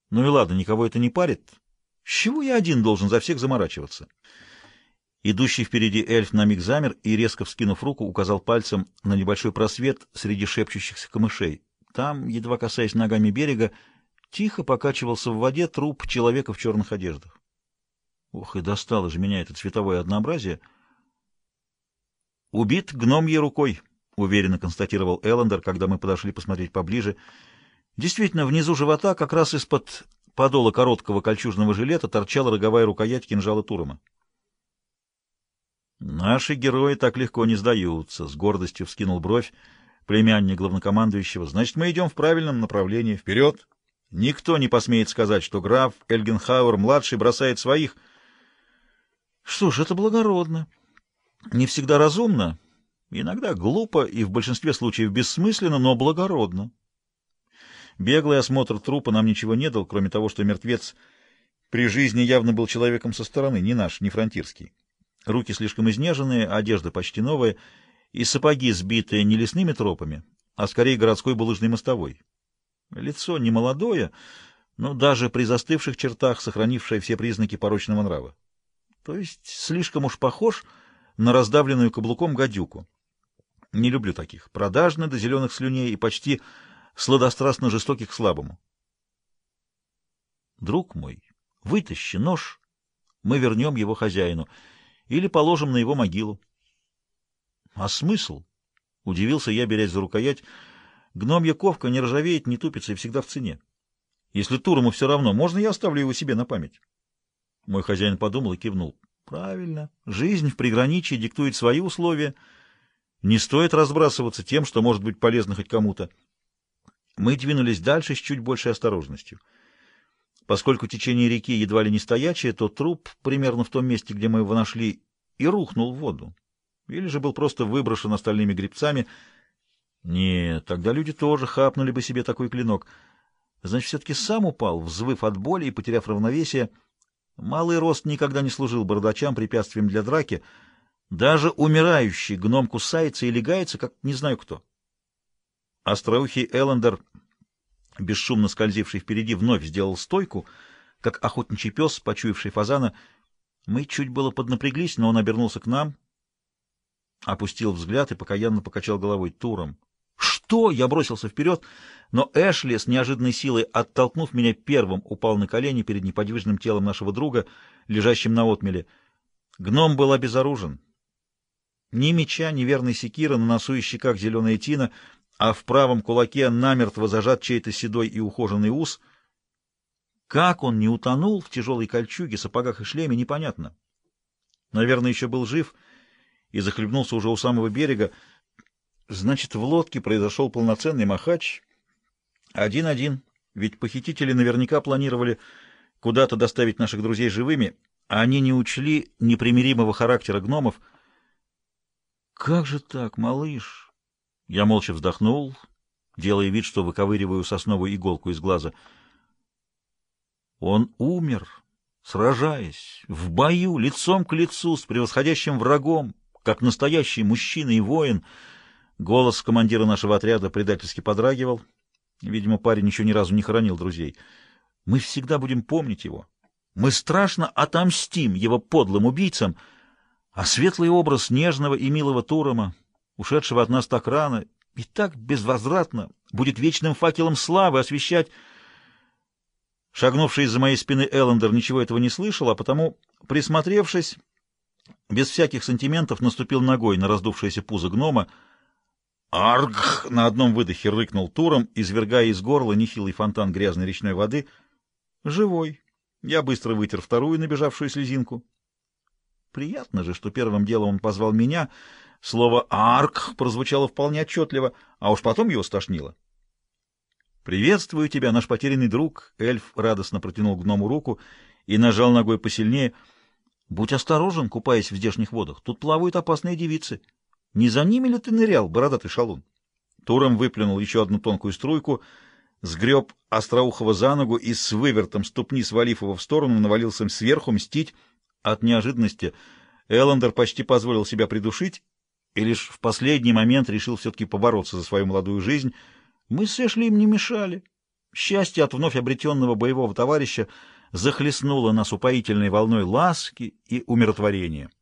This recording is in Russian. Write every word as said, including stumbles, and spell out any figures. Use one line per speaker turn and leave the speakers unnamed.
Ну и ладно, никого это не парит. С чего я один должен за всех заморачиваться? Идущий впереди эльф на миг замер и, резко вскинув руку, указал пальцем на небольшой просвет среди шепчущихся камышей. Там, едва касаясь ногами берега, тихо покачивался в воде труп человека в черных одеждах. Ох, и достало же меня это цветовое однообразие. «Убит гномьей рукой», — уверенно констатировал Эллендер, когда мы подошли посмотреть поближе. Действительно, внизу живота, как раз из-под подола короткого кольчужного жилета, торчала роговая рукоять кинжала Турома. «Наши герои так легко не сдаются», — с гордостью вскинул бровь племянник главнокомандующего. «Значит, мы идем в правильном направлении. Вперед! Никто не посмеет сказать, что граф Эльгенхауэр-младший бросает своих». Что ж, это благородно. Не всегда разумно, иногда глупо и в большинстве случаев бессмысленно, но благородно. Беглый осмотр трупа нам ничего не дал, кроме того, что мертвец при жизни явно был человеком со стороны, не наш, не фронтирский. Руки слишком изнеженные, одежда почти новая, и сапоги, сбитые не лесными тропами, а скорее городской булыжной мостовой. Лицо не молодое, но даже при застывших чертах сохранившее все признаки порочного нрава. То есть слишком уж похож на раздавленную каблуком гадюку. Не люблю таких, продажны до зеленых слюней и почти сладострастно жестоких к слабому. Друг мой, вытащи нож, мы вернем его хозяину или положим на его могилу. А смысл? Удивился я, берясь за рукоять. Гномья ковка не ржавеет, не тупится и всегда в цене. Если Турому все равно, можно я оставлю его себе на память? Мой хозяин подумал и кивнул. Правильно. Жизнь в приграничье диктует свои условия. Не стоит разбрасываться тем, что может быть полезно хоть кому-то. Мы двинулись дальше с чуть большей осторожностью. Поскольку течение реки едва ли не стоячее, то труп примерно в том месте, где мы его нашли, и рухнул в воду. Или же был просто выброшен остальными гребцами. Нет, тогда люди тоже хапнули бы себе такой клинок. Значит, все-таки сам упал, взвыв от боли и потеряв равновесие. Малый рост никогда не служил бородачам препятствием для драки. Даже умирающий гном кусается и легается, как не знаю кто. Остроухий Эллендер, бесшумно скользивший впереди, вновь сделал стойку, как охотничий пес, почуявший фазана. Мы чуть было поднапряглись, но он обернулся к нам, опустил взгляд и покаянно покачал головой. Туром. «Что?» — я бросился вперед, но Эшли с неожиданной силой, оттолкнув меня первым, упал на колени перед неподвижным телом нашего друга, лежащим на отмеле. Гном был обезоружен. Ни меча, ни верной секиры, на носу и щеках зеленая тина, а в правом кулаке намертво зажат чей-то седой и ухоженный ус. Как он не утонул в тяжелой кольчуге, сапогах и шлеме, непонятно. Наверное, еще был жив и захлебнулся уже у самого берега. Значит, в лодке произошел полноценный махач. Один-один, ведь похитители наверняка планировали куда-то доставить наших друзей живыми, а они не учли непримиримого характера гномов. «Как же так, малыш?» Я молча вздохнул, делая вид, что выковыриваю сосновую иголку из глаза. Он умер, сражаясь, в бою, лицом к лицу, с превосходящим врагом, как настоящий мужчина и воин. Голос командира нашего отряда предательски подрагивал. Видимо, парень еще ни разу не хоронил друзей. Мы всегда будем помнить его. Мы страшно отомстим его подлым убийцам, а светлый образ нежного и милого Турома, ушедшего от нас так рано и так безвозвратно, будет вечным факелом славы освещать... Шагнувший из-за моей спины Эллендер ничего этого не слышал, а потому, присмотревшись, без всяких сантиментов наступил ногой на раздувшееся пузо гнома. «Арг!» — на одном выдохе рыкнул Туром, извергая из горла нехилый фонтан грязной речной воды. «Живой!» Я быстро вытер вторую набежавшую слезинку. Приятно же, что первым делом он позвал меня. Слово «арг» прозвучало вполне отчетливо, а уж потом его стошнило. «Приветствую тебя, наш потерянный друг!» Эльф радостно протянул гному руку и нажал ногой посильнее. «Будь осторожен, купаясь в здешних водах. Тут плавают опасные девицы. Не за ними ли ты нырял, бородатый шалун?» Туром выплюнул еще одну тонкую струйку, сгреб Остроухова за ногу и с вывертом ступни, свалив его в сторону, навалился им сверху мстить. От неожиданности Эллендер почти позволил себя придушить и лишь в последний момент решил все-таки побороться за свою молодую жизнь. Мы с Эшли им не мешали. Счастье от вновь обретенного боевого товарища захлестнуло нас упоительной волной ласки и умиротворения.